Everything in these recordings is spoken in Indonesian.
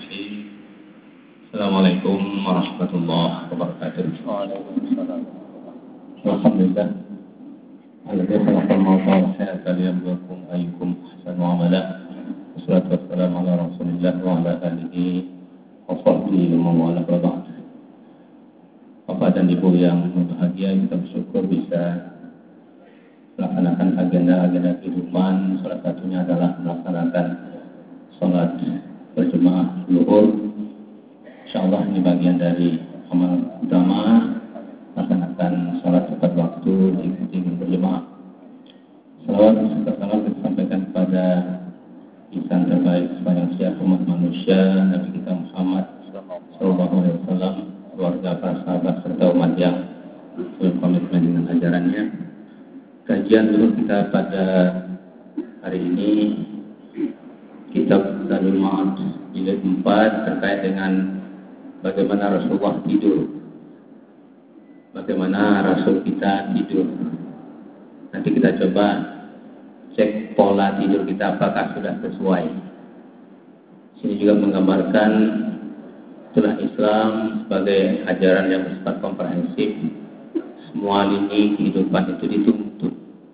Bismillahirrahmanirrahim. Assalamualaikum warahmatullahi wabarakatuh. Waalaikumsalam. Alhamdulillah. Alladzi khalaqal mauta wal hayata liyabluwakum ayyukum ahsanu amala. Wassalatu wassalamu ala Rasulillah wa ala alihi wa sahbihi wa man wala ba'd. Bapak dan Ibu yang berbahagia, kita bersyukur bisa melaksanakan agenda-agenda kehidupan. Salah satunya adalah melaksanakan sholat berjemaah zuhur. Insyaallah ini bagian dari amal utama, melaksanakan sholat tepat waktu diikuti berjemaah. Salawat serta salam kita sampaikan kepada insan terbaik sepanjang umat manusia, Nabi kita Muhammad sallallahu alaihi wasallam, keluarga, para sahabat serta umat yang berkomitmen dengan ajarannya. Kajian dulu kita pada hari ini kitab Zadul Ma'ad jilid 4 terkait dengan bagaimana Rasulullah tidur, bagaimana Rasul kita tidur. Nanti kita coba cek pola tidur kita apakah sudah sesuai. Sini juga menggambarkan itulah Islam sebagai ajaran yang bersifat komprehensif. Semua lini kehidupan itu dituntut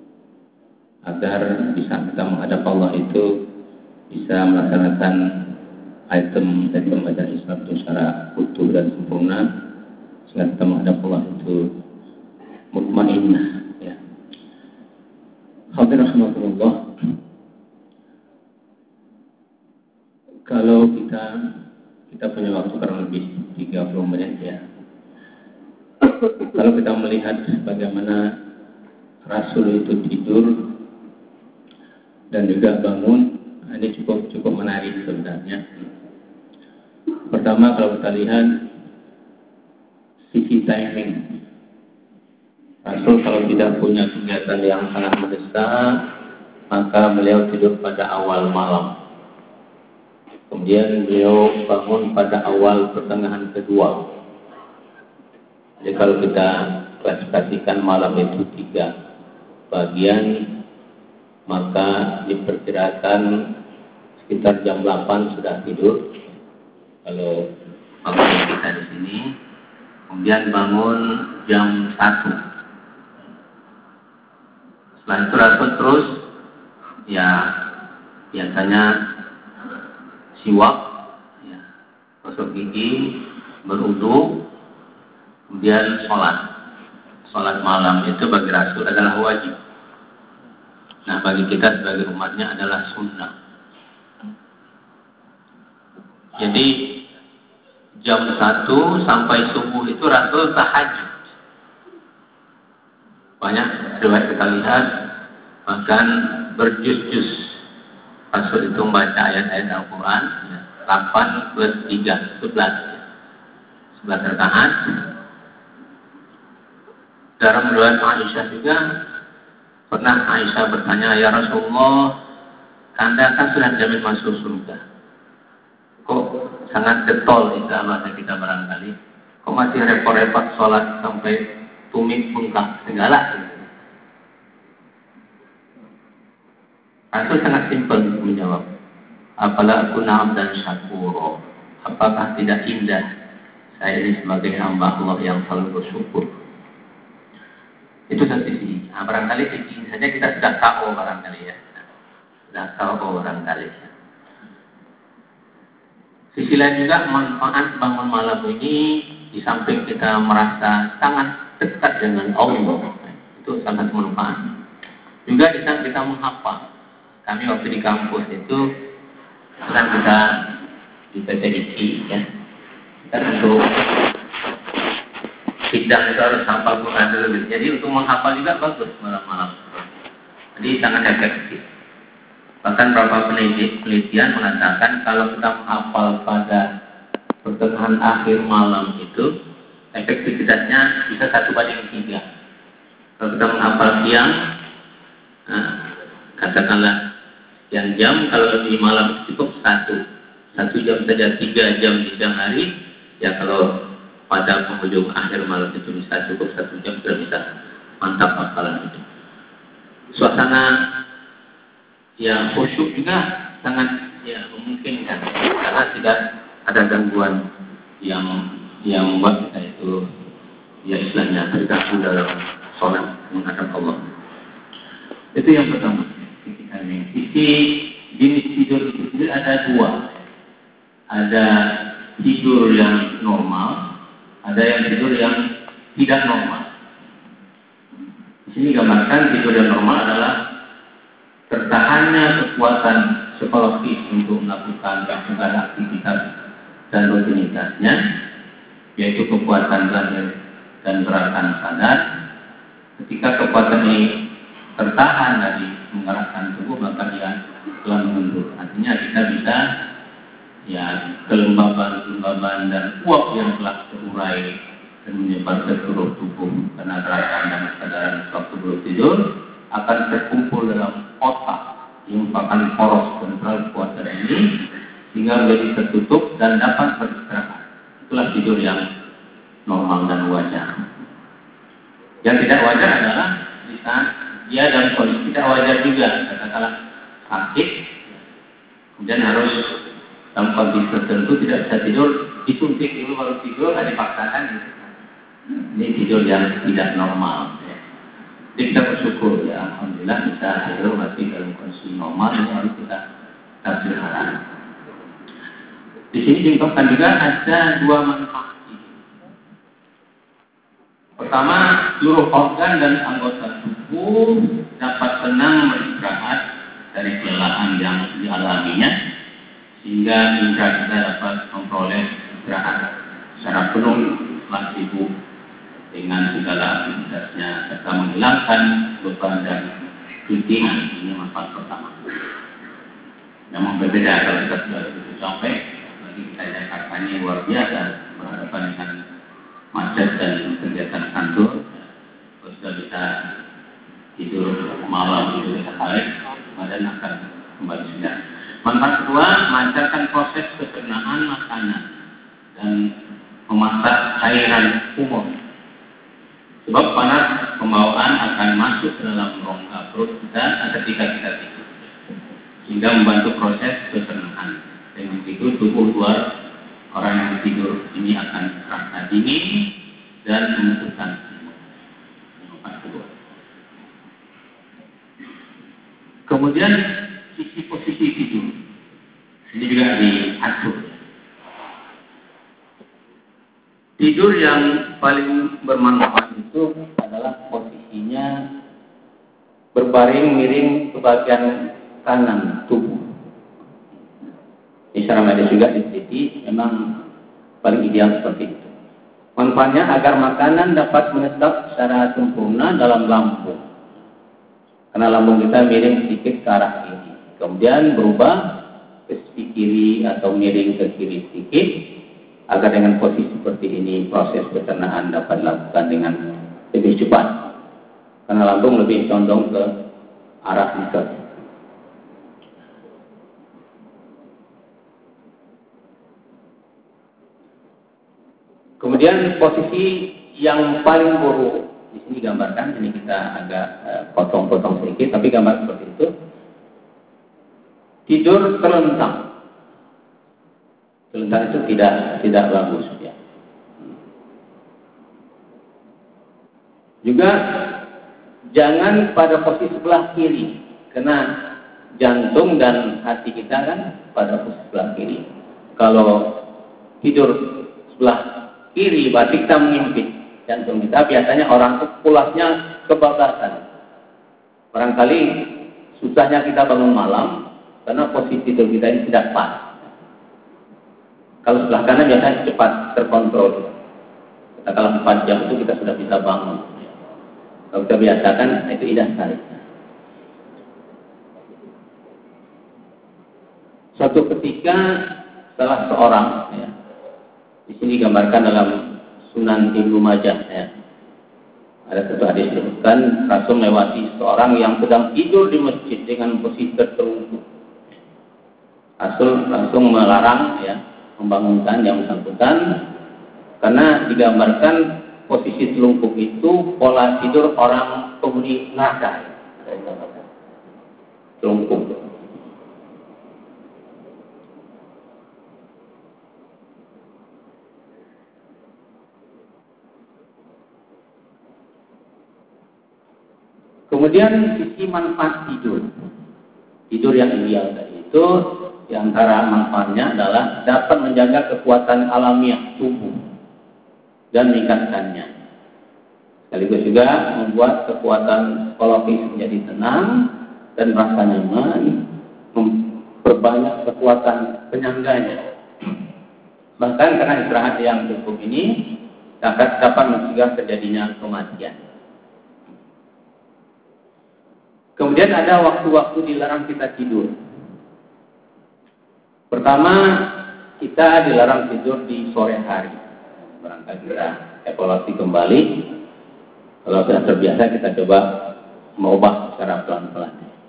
agar bisa kita menghadap Allah itu bisa melaksanakan item-item ajaran Islam itu secara utuh dan sempurna, sehingga kita menghadap Allah itu mutmainnah. Ya. Hadirin rahimakumullah. Kalau kita punya waktu kurang lebih 30 menit ya. Kalau kita melihat bagaimana Rasul itu tidur dan juga bangun, ini cukup menarik sebenarnya. Pertama, kalau kita lihat sisi timing, Rasul kalau tidak punya kegiatan yang sangat mendesak, maka beliau tidur pada awal malam. Kemudian beliau bangun pada awal pertengahan kedua. Jadi kalau kita klasifikasikan malam itu 3 bagian, maka diperkirakan sekitar jam 8 sudah tidur kalau waktu kita di sini. Kemudian bangun jam 1. Setelah itu Rasul terus ya biasanya siwak, ya, gosok gigi, berwudu, kemudian sholat malam itu bagi Rasul adalah wajib. Nah, bagi kita sebagai umatnya adalah sunnah. Jadi jam 1 sampai subuh itu Rasul tahajud. Banyak riwayat kita lihat bahkan berjuz-juz Rasul itu membaca ayat-ayat Al-Quran 8 plus 3 11 rakaat. Dalam riwayat Aisyah juga pernah Aisyah bertanya, "Ya Rasulullah, Anda kan sudah jamin masuk surga. Kok sangat getol bahasa kita barangkali. Kok masih repot-repot sholat sampai tumit bengkak segala?" Rasul sangat simpel menjawab, "Apalah aku na'am dan syakuro. Apakah tidak indah saya ini sebagai hamba Allah yang selalu bersyukur?" Itu satu sisi. Nah, barangkali sisi saja kita sudah tahu barangkali ya. Sudah tahu barangkali. Sisi lain juga manfaat bangun malam ini, di samping kita merasa sangat dekat dengan Allah, itu sangat manfaat. Juga di saat kita menghafal. Kami waktu di kampus itu sedang kita di PTII ya. Kita untuk sidang itu harus hafal Quran dulu. Jadi untuk menghafal juga bagus malam-malam. Jadi sangat efektif. Bahkan beberapa penelitian mengatakan kalau kita menghafal pada pertengahan akhir malam itu efektivitasnya bisa 1:3. Kalau kita menghafal siang, katakanlah sekian jam, kalau di malam cukup 1 jam saja, 3 jam di siang hari. Ya kalau pada penghujung akhir malam itu bisa cukup 1 jam, sudah bisa mantap hafalan itu. Suasana yang khusyuk juga sangat ya memungkinkan, karena tidak ada gangguan yang membuat kita itu ya istilahnya terganggu dalam sholat menghadap Allah. Itu yang pertama. Sisi jenis tidur itu sendiri ada dua. Ada tidur yang normal, ada yang tidur yang tidak normal. Di sini gambarkan tidur yang normal adalah tertahannya kekuatan psikologis untuk melakukan segala aktivitas dan rutinitasnya, yaitu kekuatan zahir dan gerakan sadar. Ketika kekuatan ini tertahan dari menggerakkan tubuh, maka dia telah mengundur. Artinya kita bisa ya kelembaban dan uap yang telah terurai dan menyebar ke seluruh tubuh karena gerakan dan kesadaran waktu belum tidur akan terkumpul dalam otak yang merupakan poros sentral kekuatan ini sehingga menjadi tertutup dan dapat beristirahat. Itulah tidur yang normal dan wajar. Yang tidak wajar adalah di saat dia dalam kondisi tidak wajar juga, katakanlah sakit, kemudian harus dalam kondisi tertentu tidak bisa tidur, disuntik dulu baru tidur, dipaksakan. Ini tidur yang tidak normal. Jadi kita bersyukur ya, alhamdulillah bisa tidur masih dalam kondisi normal. Ini harus kita pelihara. Di sini diungkapkan juga ada dua manfaat. Pertama, seluruh organ dan anggota tubuh dapat tenang beristirahat dari kelelahan yang dialaminya, sehingga indera kita dapat memperoleh istirahat secara penuh setelah sibuk dengan segala aktivitasnya serta menghilangkan beban dan kepentingan. Ini manfaat pertama. Namun berbeda kalau kita sudah begitu capek, bagi kita Jakartanya luar biasa berhadapan dengan macet dan kegiatan kantor, sudah bisa tidur malam tidur sekali, badan akan kembali segar. Manfaat kedua, melancarkan proses pencernaan makanan dan memasak cairan umum. Sebab panas pembawaan akan masuk ke dalam rongga perut kita ketika kita tidur, sehingga membantu proses pencernaan. Dengan begitu tubuh luar orang yang tidur ini akan terasa dingin dan membutuhkan selimut. Manfaat kedua. Kemudian sisi posisi tidur ini juga diatur. Tidur yang paling bermanfaat itu adalah posisinya berbaring miring ke bagian kanan tubuh. Secara medis juga diteliti, memang paling ideal seperti itu. Manfaatnya agar makanan dapat menetap secara sempurna dalam lambung. Karena lambung kita miring sedikit ke arah kiri, kemudian berubah ke sisi kiri atau miring ke kiri sedikit, agar dengan posisi seperti ini proses pencernaan dapat dilakukan dengan lebih cepat. Karena lambung lebih condong ke arah lidah. Kemudian posisi yang paling buruk di sini gambarkan, ini kita agak potong-potong sedikit, tapi gambar seperti itu. Tidur terlentang. Terlentang itu tidak bagus ya. Juga jangan pada posisi sebelah kiri, karena jantung dan hati kita kan pada posisi sebelah kiri. Kalau tidur sebelah kiri berarti kita mengimpit jantung kita. Biasanya orang itu pulasnya kebablasan. Barangkali susahnya kita bangun malam karena posisi tidur kita ini tidak pas. Kalau sebelah kanan biasanya cepat terkontrol. Kalau 4 jam itu kita sudah bisa bangun. Kalau kita biasakan itu indah sekali. Suatu ketika salah seorang ya, di sini digambarkan dalam Sunan Ibnu Majah ya. Ada satu hadis disebutkan Rasul melewati seorang yang sedang tidur di masjid dengan posisi tertelungkup. Rasul langsung melarang ya, membangunkan yang bersangkutan, karena digambarkan posisi telungkup itu pola tidur orang penghuni neraka. Telungkup. Kemudian sisi manfaat tidur. Tidur yang ideal tadi itu di antara manfaatnya adalah dapat menjaga kekuatan alamiah tubuh dan meningkatkannya. Sekaligus juga membuat kekuatan psikologis menjadi tenang dan merasa nyaman, memperbanyak kekuatan penyangganya. Bahkan karena istirahat yang cukup ini dapat mencegah terjadinya kematian. Kemudian ada waktu-waktu dilarang kita tidur. Pertama, kita dilarang tidur di sore hari. Barangkali kita evaluasi kembali. Kalau sudah terbiasa, kita coba mengubah secara pelan-pelan.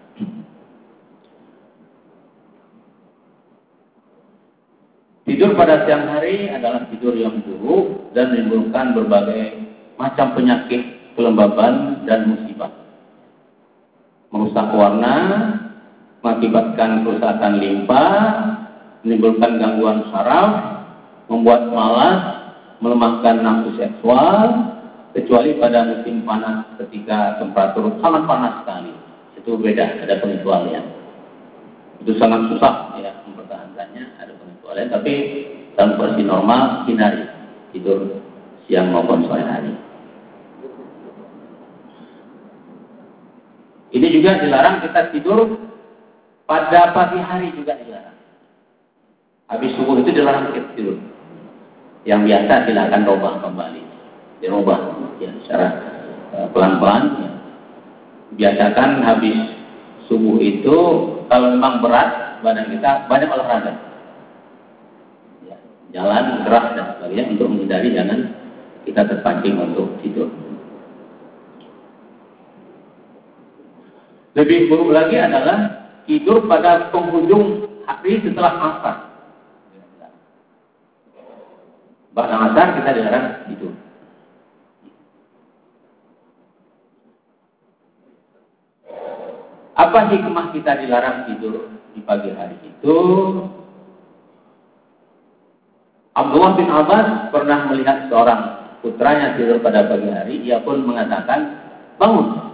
Tidur pada siang hari adalah tidur yang buruk dan menimbulkan berbagai macam penyakit, kelembaban, dan musibah. Merusak warna, mengakibatkan kerusakan limpa, menimbulkan gangguan saraf, membuat malas, melemahkan nafsu seksual, kecuali pada musim panas ketika temperatur sangat panas sekali. Itu beda, ada pengecualian. Itu sangat susah ya mempertahankannya, ada pengecualian. Tapi dalam kondisi normal, hindari tidur siang maupun sore hari. Ini juga dilarang kita tidur pada pagi hari, juga dilarang. Habis subuh itu dilarang kita tidur. Yang biasa silakan robah kembali, dirubah ya secara pelan-pelan. Ya. Biasakan habis subuh itu kalau memang berat badan kita, banyak olahraga, ya, jalan, gerak dan sebagainya untuk menghindari jangan kita terpancing untuk tidur. Lebih buruk lagi adalah tidur pada penghujung hari setelah asar. Pada asar kita dilarang tidur. Apa hikmah kita dilarang tidur di pagi hari itu? Abdullah bin Abbas pernah melihat seorang putranya tidur pada pagi hari. Ia pun mengatakan, bangun.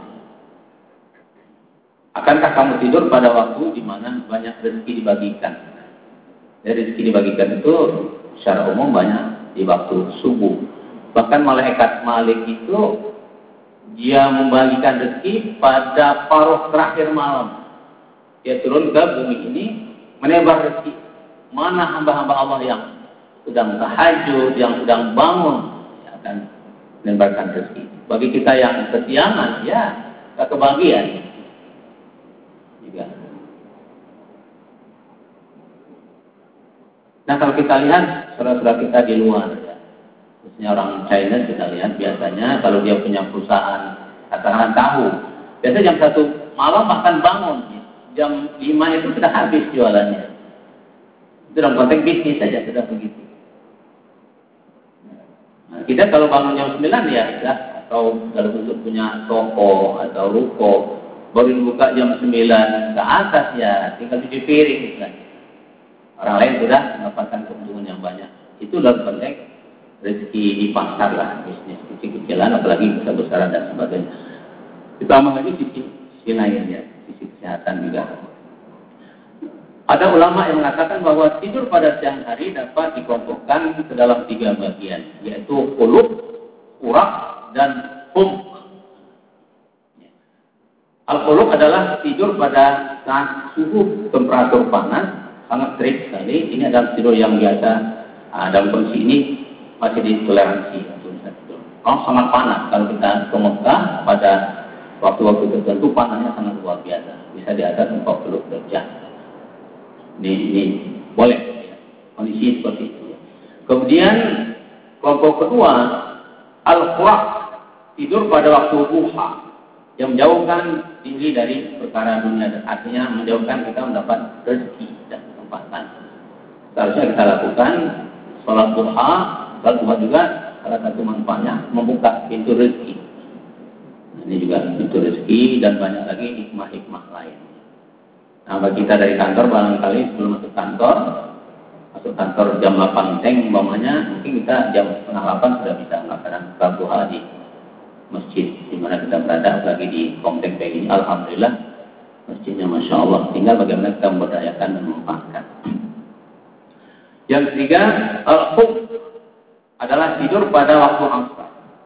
Akankah kamu tidur pada waktu di mana banyak rezeki dibagikan? Rezeki dibagikan itu secara umum banyak di waktu subuh. Bahkan malaikat Malik itu dia membagikan rezeki pada paruh terakhir malam. Dia turun ke bumi ini menebar rezeki. Mana hamba-hamba Allah yang sedang tahajud, yang sedang bangun, ya, akan menebarkan rezeki. Bagi kita yang kesiangan, ya kebagian. Juga. Nah kalau kita lihat saudara-saudara kita di luar, ya, khususnya orang China kita lihat biasanya kalau dia punya perusahaan katakanlah tahu, biasanya jam 1 malam bahkan bangun, ya. Jam 5 itu sudah habis jualannya. Itu dalam konteks bisnis saja sudah begitu. Nah, kita kalau bangun jam 9 ya, atau dalam bentuk punya toko atau ruko, baru dibuka jam 9 ke atas ya, tinggal cuci piring misalnya. Orang lain sudah mendapatkan keuntungan yang banyak. Itu dalam konteks rezeki di pasar lah, bisnis kecil-kecilan, apalagi besar-besaran dan sebagainya. Ditambah lagi sisi lainnya, sisi kesehatan juga. Ada ulama yang mengatakan bahwa tidur pada siang hari dapat dikelompokkan ke dalam 3 bagian, yaitu qulub, urak, dan hum. Al-qulub adalah tidur pada saat suhu temperatur panas, sangat terik sekali. Ini adalah tidur yang biasa. Dalam kondisi ini masih ditoleransi untuk bisa tidur. Kalau sangat panas, kalau kita ke Mekah pada waktu-waktu tertentu panasnya sangat luar biasa, bisa di atas 40 derajat. Ini boleh ya. Kondisi seperti itu. Kemudian kelompok kedua, al-quraq, tidur pada waktu duha, yang menjauhkan diri dari perkara dunia, dan artinya menjauhkan kita mendapat rezeki dan kesempatan. Seharusnya kita lakukan sholat duha. Sholat duha juga salah satu manfaatnya membuka pintu rezeki. Ini juga pintu rezeki dan banyak lagi hikmah-hikmah lain. Nah, bagi kita dari kantor barangkali sebelum masuk kantor jam 8 umpamanya, mungkin kita jam setengah 8 sudah bisa melaksanakan sholat duha di masjid di mana kita berada, lagi di komplek ini. Alhamdulillah masjidnya Masya Allah. Tinggal bagaimana kita memberdayakan dan memanfaatkan. Yang ketiga, al-khuf adalah tidur pada waktu asar.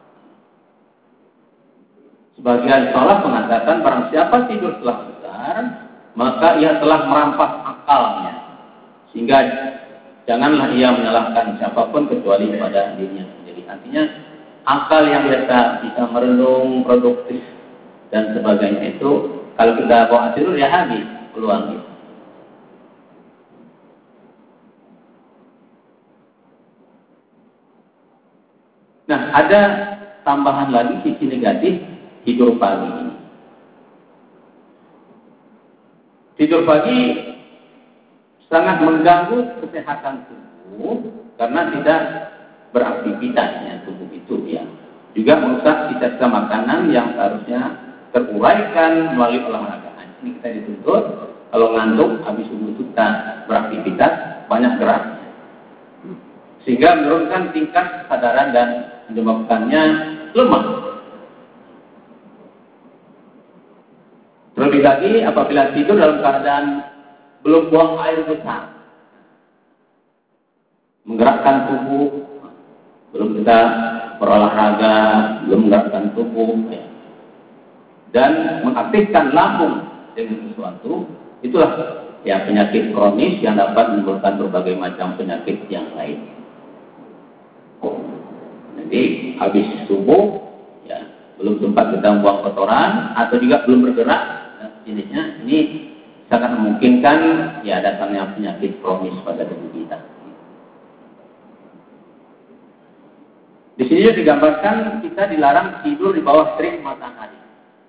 Sebagian salaf mengatakan barang siapa tidur setelah asar, maka ia telah merampas akalnya. Sehingga janganlah ia menyalahkan siapapun kecuali pada dirinya sendiri. Artinya akal yang biasa bisa merenung, produktif dan sebagainya itu kalau kita bawa tidur ya habis peluangnya. Nah, ada tambahan lagi sisi negatif tidur pagi ini. Tidur pagi sangat mengganggu kesehatan tubuh karena tidak beraktivitasnya tubuh itu ya. Juga merusak sisa-sisa makanan yang seharusnya teruraikan melalui olahraga. Ini kita dituntut kalau ngantuk habis subuh kita beraktivitas banyak gerak, sehingga menurunkan tingkat kesadaran dan menyebabkannya lemah. Terlebih lagi apabila tidur dalam keadaan belum buang air besar, menggerakkan tubuh, belum kita berolahraga, belum menggerakkan tubuh, ya, dan mengaktifkan lambung dengan sesuatu, itulah ya penyakit kronis yang dapat menimbulkan berbagai macam penyakit yang lain. Jadi habis subuh, ya belum sempat kita buang kotoran atau juga belum bergerak, jenisnya ini sangat memungkinkan ya datangnya penyakit kronis pada tubuh kita. Di sini juga digambarkan kita dilarang tidur di bawah terik matahari.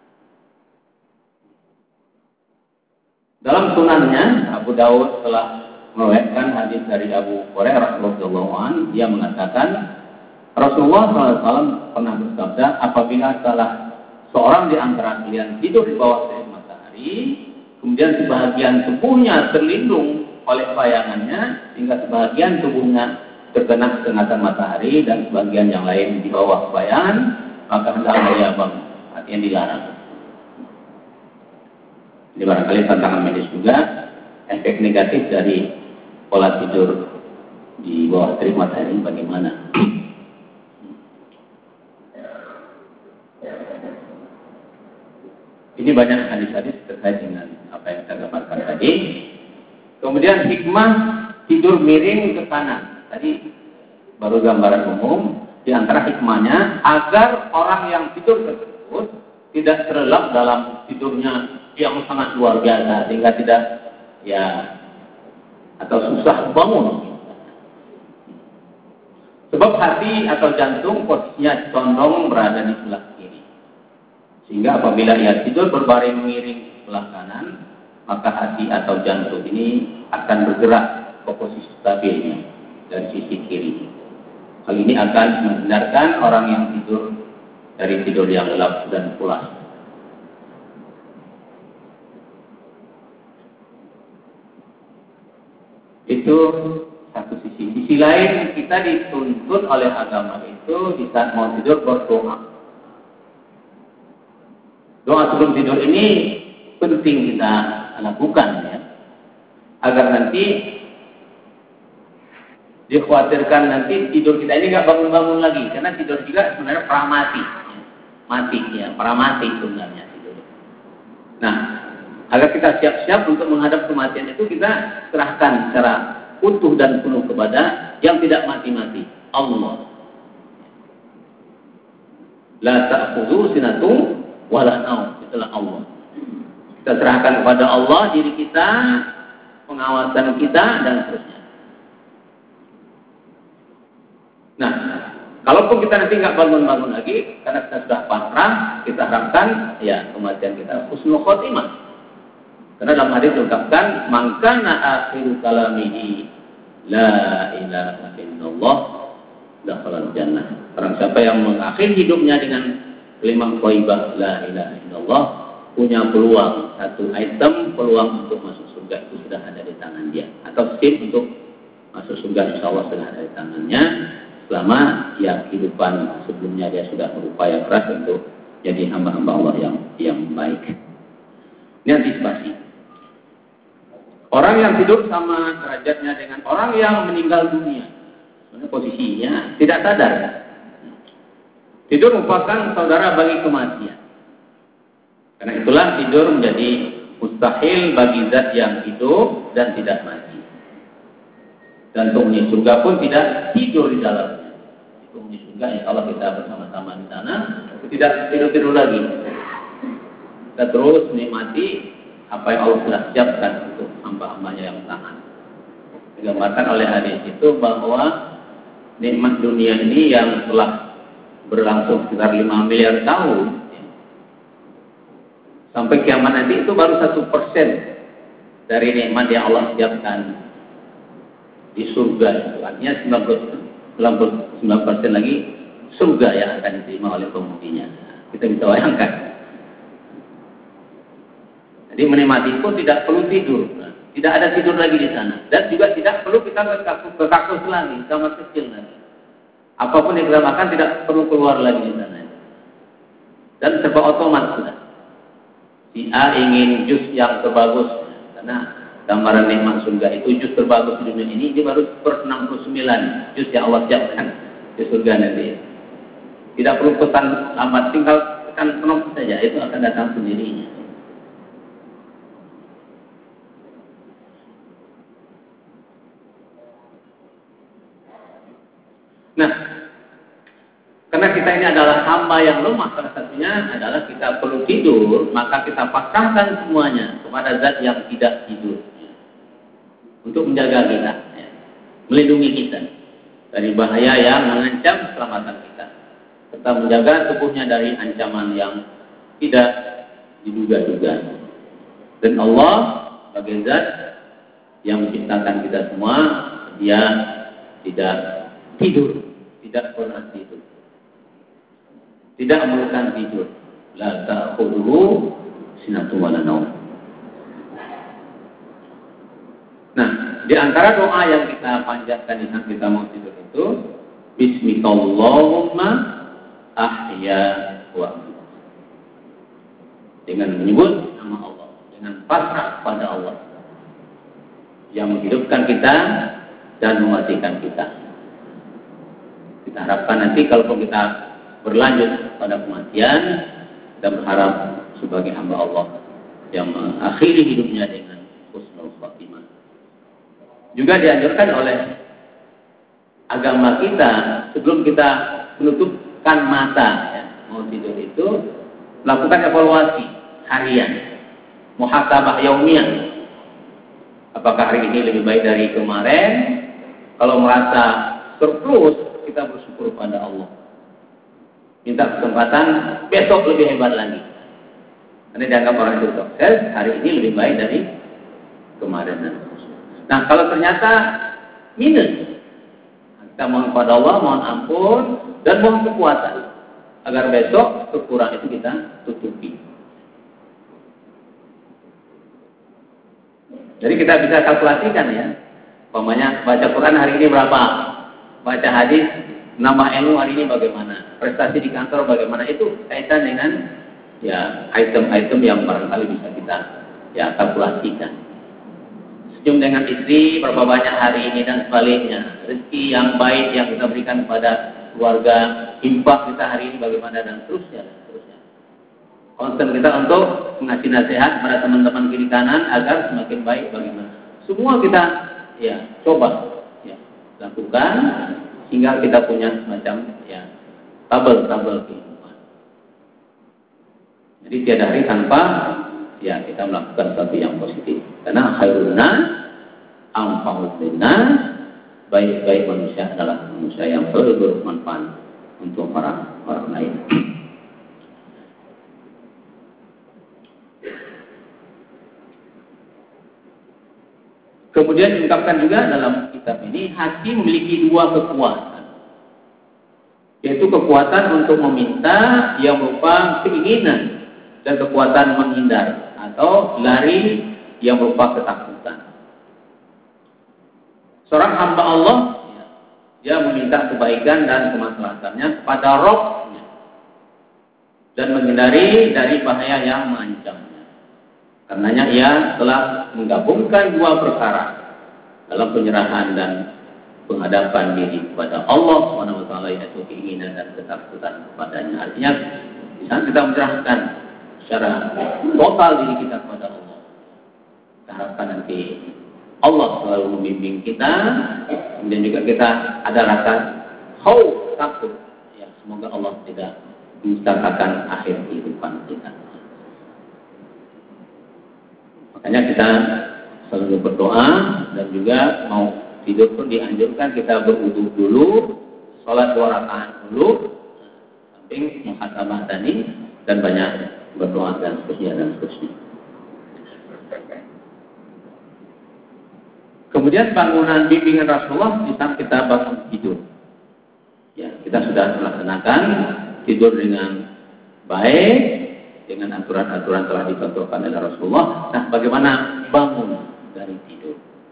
Dalam sunannya Abu Daud telah meriwayatkan hadis dari Abu Hurairah radhiyallahu anhu, dia mengatakan Rasulullah SAW pernah bersabda, apabila salah seorang di antara kalian tidur di bawah terik matahari, kemudian sebahagian tubuhnya terlindung oleh bayangannya, sehingga sebahagian tubuhnya terkena sengatan matahari dan sebagian yang lain di bawah bayangan, maka hendaklah ia bangun. Artinya dilarang. Ini barangkali tantangan medis juga, efek negatif dari pola tidur di bawah terik matahari bagaimana? Ini banyak hadis-hadis terkait dengan apa yang saya gambarkan tadi. Kemudian hikmah tidur miring ke kanan. Tadi baru gambaran umum. Di antara hikmahnya agar orang yang tidur tersebut tidak terlelap dalam tidurnya yang sangat luar biasa sehingga tidak ya atau susah bangun. Sebab hati atau jantung posisinya condong berada di sebelah kiri. Sehingga apabila ia tidur berbaring miring sebelah kanan, maka hati atau jantung ini akan bergerak ke posisi stabilnya dari sisi kiri. Hal ini akan menghindarkan orang yang tidur dari tidur yang lelap dan pulas. Itu satu sisi. Sisi lain, kita dituntut oleh agama itu di saat mau tidur berdoa. Doa sebelum tidur ini penting kita lakukan ya, agar nanti dikhawatirkan nanti tidur kita ini nggak bangun-bangun lagi, karena tidur juga sebenarnya pramati, mati ya, pramati sebenarnya tidur. Nah, agar kita siap-siap untuk menghadap kematian itu kita serahkan secara utuh dan penuh kepada yang tidak mati-mati, Allah. La ta'khudhu sinatun wala naum, itulah Allah. Kita serahkan kepada Allah diri kita, pengawasan kita dan seterusnya. Nah, kalaupun kita nanti nggak bangun-bangun lagi karena kita sudah pasrah, kita harapkan ya kematian kita husnul khotimah. Karena dalam hadis diungkapkan, "Man kana akhiru kalamihi la ilaha illallah dakhala jannah." Orang siapa yang mengakhiri hidupnya dengan kalimat thayyibah la ilaha illallah, punya peluang, satu item peluang untuk masuk surga itu sudah ada di tangan dia, atau SIM untuk masuk surga insyaallah sudah ada di tangannya. selama ya kehidupan sebelumnya dia sudah berupaya keras untuk jadi hamba-hamba Allah yang baik. Ini antisipasi. Orang yang tidur sama derajatnya dengan orang yang meninggal dunia. Sebenarnya posisinya tidak sadar. Tidur merupakan saudara bagi kematian. Karena itulah tidur menjadi mustahil bagi zat yang hidup dan tidak mati. Dan penghuni surga pun tidak tidur di dalamnya. Penghuni surga, insya Allah kita bersama-sama di sana, tidak tidur-tidur lagi. Kita terus menikmati apa yang Allah telah siapkan untuk hamba-hambanya yang taat. Digambarkan oleh hadis itu bahwa nikmat dunia ini yang telah berlangsung sekitar 5 miliar tahun, sampai kiamat nanti itu baru 1% dari nikmat yang Allah siapkan di surga. Artinya 99% lagi surga yang akan diterima oleh penghuninya. Kita bisa bayangkan. Jadi menikmati pun tidak perlu tidur. Tidak ada tidur lagi di sana. Dan juga tidak perlu kita ke kakus lagi, kamar kecil lagi. Apapun yang kita makan tidak perlu keluar lagi di sana. Dan serba otomatis sudah. Si A ingin jus yang terbagus, karena gambaran nikmat surga itu jus terbagus di dunia ini baru per 69 jus yang Allah siapkan di surga nanti. Tidak perlu pesan lambat, tinggal tekan knop saja, itu akan datang sendirinya. Nah, karena kita ini adalah hamba yang lemah, salah satunya adalah kita perlu tidur, maka kita pasrahkan semuanya kepada zat yang tidak tidur, untuk menjaga kita, melindungi kita dari bahaya yang mengancam keselamatan kita, serta menjaga tubuhnya dari ancaman yang tidak diduga-duga. Dan Allah sebagai zat yang menciptakan kita semua, dia tidak tidur, tidak pernah tidur, tidak memerlukan tidur. La ta'khudhuhu sinatun wa la naum. Nah, di antara doa yang kita panjatkan di saat kita mau tidur itu, Bismikallahumma ahya wa amut. Dengan menyebut nama Allah, dengan pasrah pada Allah yang menghidupkan kita dan mematikan kita. Kita harapkan nanti kalau kita berlanjut pada kematian, kita berharap sebagai hamba Allah yang mengakhiri hidupnya dengan husnul khatimah. Juga dianjurkan oleh agama kita sebelum kita menutupkan mata, mau tidur itu melakukan evaluasi harian, muhasabah yaumiyah. Apakah hari ini lebih baik dari kemarin? Kalau merasa surplus, kita bersyukur pada Allah. Minta kesempatan besok lebih hebat lagi. Karena dianggap orang itu sukses, hari ini lebih baik dari kemarin. Nah, kalau ternyata minus, kita mohon pada Allah, mohon ampun, dan mohon kekuatan agar besok kekurangan itu kita tutupi. Jadi kita bisa kalkulasikan ya. Umpamanya baca Quran hari ini berapa? Baca hadis, nama ilmu hari ini bagaimana, prestasi di kantor bagaimana, itu kaitan dengan ya item-item yang barangkali bisa kita ya kalkulasikan. Senyum dengan istri berapa banyak hari ini dan sebaliknya, rezeki yang baik yang kita berikan kepada keluarga, infak kita hari ini bagaimana, dan seterusnya. Konsen kita untuk mengasih nasihat pada teman-teman kiri kanan agar semakin baik bagaimana. Semua kita ya coba lakukan hingga kita punya semacam ya tabel kehidupan. Jadi tiada hari tanpa ya kita melakukan sesuatu yang positif. Karena khairun nas anfa'un linnas, baik-baik manusia adalah manusia yang selalu bermanfaat untuk orang lain. Kemudian diungkapkan juga dalam kitab ini, hati memiliki dua kekuatan. Yaitu kekuatan untuk meminta yang berupa keinginan, dan kekuatan menghindar atau lari yang berupa ketakutan. Seorang hamba Allah dia meminta kebaikan dan kemaslahatannya kepada Rabb-nya dan menghindari dari bahaya yang mengancamnya. Karenanya ia telah menggabungkan dua perkara dalam penyerahan dan penghadapan diri kepada Allah SWT, yaitu keinginan dan ketakutan kepadanya. Artinya, di sana kita menyerahkan secara total diri kita kepada Allah. Kita harapkan nanti Allah selalu membimbing kita, kemudian juga kita ada rasa khauf, takut. Ya, semoga Allah tidak mencelakakan akhir kehidupan kita. Makanya kita selalu berdoa dan juga mau tidur pun dianjurkan kita berwudu dulu, sholat 2 rakaat dulu, samping muhasabah tadi dan banyak berdoa dan seterusnya. Kemudian bangunan bimbingan Rasulullah di saat kita bangun tidur. Ya, kita sudah melaksanakan tidur dengan baik, dengan aturan-aturan telah dicontohkan oleh Rasulullah. Nah, bagaimana bangun dari tidur?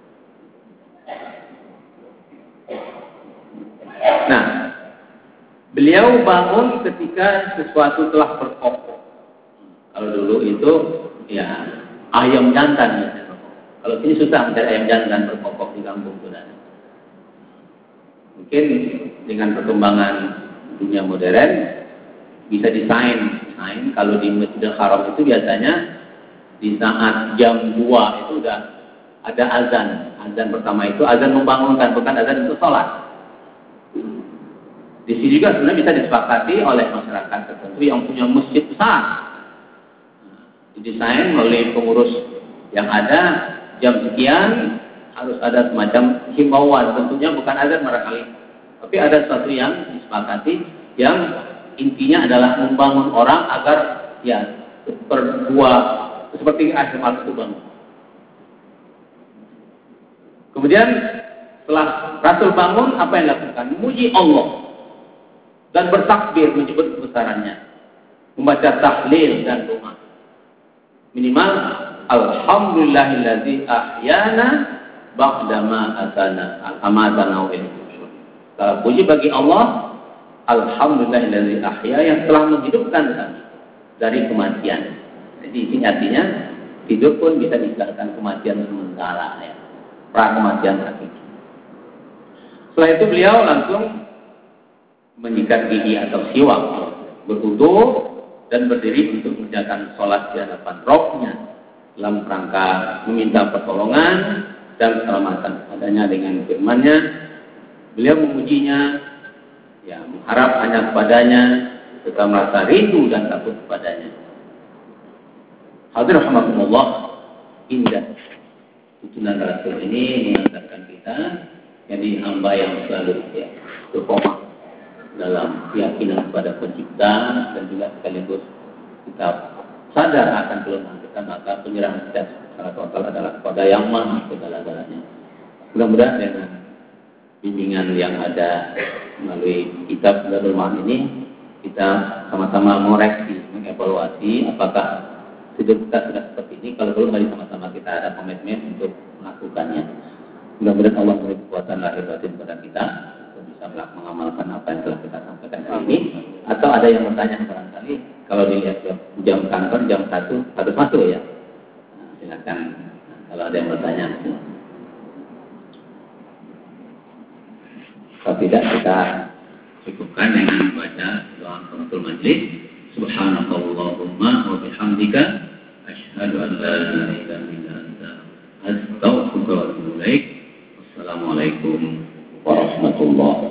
Nah, beliau bangun ketika sesuatu telah berkokok. Kalau dulu itu ya ayam jantan ya. Kalau sini susah mencari ayam jantan berkokok di kampung sudah. Mungkin dengan perkembangan dunia modern bisa desain. Kalau di Masjidil Haram itu biasanya di saat jam 2 itu udah ada azan. Azan pertama itu azan membangunkan, bukan azan untuk sholat. Di sini juga sebenarnya bisa disepakati oleh masyarakat tertentu yang punya masjid besar. Didesain oleh pengurus yang ada jam sekian harus ada semacam himbauan. Tentunya bukan azan barangkali, tapi ada sesuatu yang disepakati yang intinya adalah membangun orang agar ya berdua seperti akhir malam itu bangun. Kemudian setelah Rasul bangun, apa yang dilakukan? Memuji Allah dan bertakbir menyebut kebesarannya, membaca tahlil dan doa. Minimal alhamdulillahillazi ahyana ba'dama amatana wa ilaihi nusyur. Puji bagi Allah, alhamdulillahillazi ahya, yang telah menghidupkan kami dari kematian. Jadi ini artinya tidur pun bisa disebabkan kematian sementara ya. Pra kematian hakiki. Setelah itu beliau langsung menyikat gigi atau siwak, berwudu dan berdiri untuk menjalankan sholat di hadapan Rabb-nya dalam rangka meminta pertolongan dan keselamatan adanya dengan firman-Nya. Beliau memujinya, ya mengharap hanya kepadanya, serta merasa rindu dan takut kepadanya. Hadirin rahimakumullah, indah tuntunan Rasul ini mengantarkan kita jadi hamba yang selalu ya berkomak dalam keyakinan kepada Pencipta dan juga sekaligus kita sadar akan kelemahan kita, maka penyerahan kita secara total adalah kepada Yang Maha segala-galanya. Mudah-mudahan dengan bimbingan yang ada melalui kitab Zadul Ma'ad ini kita sama-sama mengoreksi, mengevaluasi apakah hidup kita sudah seperti ini. Kalau belum, mari sama-sama kita ada komitmen untuk melakukannya. Mudah-mudahan Allah memberi kekuatan lahir batin kepada kita bisa mengamalkan apa yang telah kita sampaikan hari ini. Atau ada yang bertanya barangkali, kalau dilihat jam kantor jam 1 harus masuk ya. Nah, silakan kalau ada yang bertanya. Kalau tidak, kita cukupkan dengan membaca doa penutup majelis. Subhanakallahumma wa bihamdika asyhadu an la ilaha illa anta astaghfiruka wa atubu ilaik. Wassalamualaikum warahmatullahi